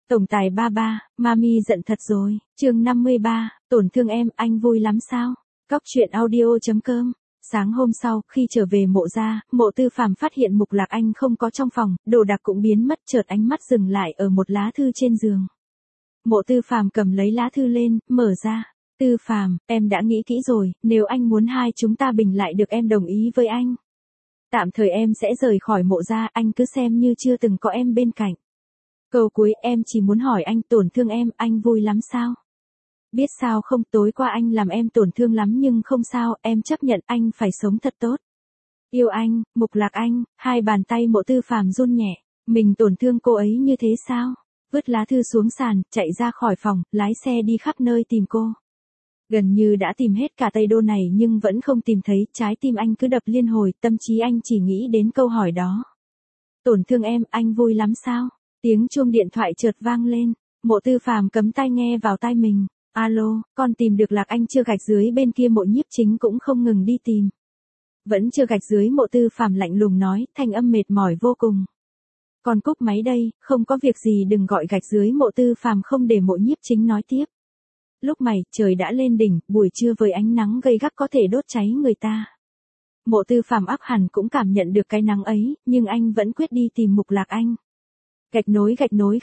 Tổng tài ba ba, Mami giận thật rồi, chương 53, tổn thương em, anh vui lắm sao? Cóc truyện audio.com. Sáng hôm sau, khi trở về mộ ra, Mộ Tư Phàm phát hiện Mục Lạc Anh không có trong phòng, đồ đạc cũng biến mất, chợt ánh mắt dừng lại ở một lá thư trên giường. Mộ Tư Phàm cầm lấy lá thư lên, mở ra. Tư Phàm, em đã nghĩ kỹ rồi, nếu anh muốn hai chúng ta bình lại được em đồng ý với anh. Tạm thời em sẽ rời khỏi mộ ra, anh cứ xem như chưa từng có em bên cạnh. Câu cuối em chỉ muốn hỏi anh tổn thương em, anh vui lắm sao? Biết sao không, tối qua anh làm em tổn thương lắm nhưng không sao, em chấp nhận, anh phải sống thật tốt. Yêu anh, Mục Lạc Anh. Hai bàn tay Mộ Tư Phàm run nhẹ, mình tổn thương cô ấy như thế sao? Vứt lá thư xuống sàn, chạy ra khỏi phòng, lái xe đi khắp nơi tìm cô. Gần như đã tìm hết cả Tây Đô này nhưng vẫn không tìm thấy, trái tim anh cứ đập liên hồi, tâm trí anh chỉ nghĩ đến câu hỏi đó. Tổn thương em, anh vui lắm sao? Tiếng chuông điện thoại chợt vang lên, Mộ Tư Phàm cắm tai nghe vào tai mình. Alo, con tìm được Lạc Anh chưa? Gạch dưới bên kia Mộ Nhiếp Chính cũng không ngừng đi tìm. Vẫn chưa. Gạch dưới Mộ Tư Phàm lạnh lùng nói, thanh âm mệt mỏi vô cùng. Con cúp máy đây, không có việc gì đừng gọi. Gạch dưới Mộ Tư Phàm không để Mộ Nhiếp Chính nói tiếp. Lúc này, trời đã lên đỉnh, buổi trưa với ánh nắng gay gắt có thể đốt cháy người ta. Mộ Tư Phàm ắt hẳn cũng cảm nhận được cái nắng ấy, nhưng anh vẫn quyết đi tìm Mục Lạc Anh. Gạch nối.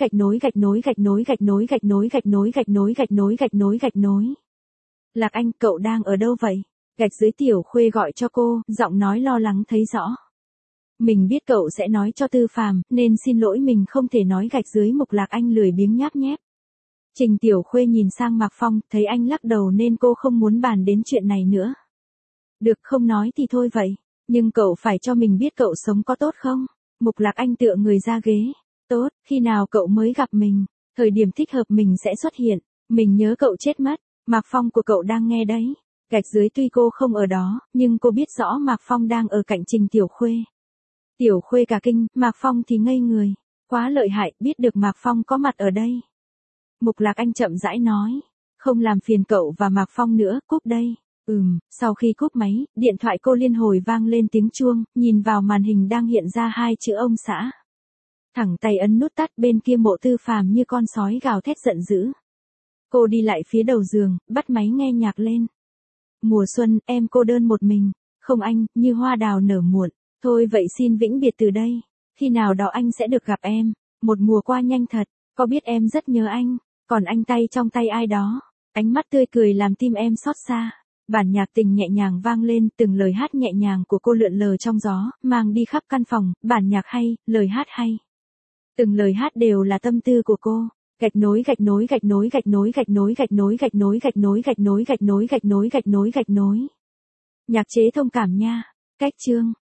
Lạc Anh, cậu đang ở đâu vậy? Gạch dưới Tiểu Khuê gọi cho cô, giọng nói lo lắng thấy rõ. Mình biết cậu sẽ nói cho Tư Phàm, nên xin lỗi mình không thể nói. Gạch dưới Mục Lạc Anh lười biếng nháp nhép. Trình Tiểu Khuê nhìn sang Mạc Phong, thấy anh lắc đầu nên cô không muốn bàn đến chuyện này nữa. Được, không nói thì thôi vậy, nhưng cậu phải cho mình biết cậu sống có tốt không? Mục Lạc Anh tựa người ra ghế. Tốt, khi nào cậu mới gặp mình? Thời điểm thích hợp mình sẽ xuất hiện. Mình nhớ cậu chết mất. Mạc Phong của cậu đang nghe đấy. Gạch dưới tuy cô không ở đó, nhưng cô biết rõ Mạc Phong đang ở cạnh Trình Tiểu Khuê. Tiểu Khuê cả kinh, Mạc Phong thì ngây người. Quá lợi hại, biết được Mạc Phong có mặt ở đây. Mục Lạc Anh chậm rãi nói. Không làm phiền cậu và Mạc Phong nữa, cúp đây. Sau khi cúp máy, điện thoại cô liên hồi vang lên tiếng chuông, nhìn vào màn hình đang hiện ra hai chữ ông xã. Thẳng tay ấn nút tắt, bên kia Mộ Tư Phàm như con sói gào thét giận dữ. Cô đi lại phía đầu giường, bắt máy nghe nhạc lên. Mùa xuân, em cô đơn một mình. Không anh, như hoa đào nở muộn. Thôi vậy xin vĩnh biệt từ đây. Khi nào đó anh sẽ được gặp em. Một mùa qua nhanh thật. Có biết em rất nhớ anh. Còn anh tay trong tay ai đó. Ánh mắt tươi cười làm tim em xót xa. Bản nhạc tình nhẹ nhàng vang lên, từng lời hát nhẹ nhàng của cô lượn lờ trong gió, mang đi khắp căn phòng. Bản nhạc hay, lời hát hay. Từng lời hát đều là tâm tư của cô. Gạch nối. Nhạc chế thông cảm nha. Cách chương.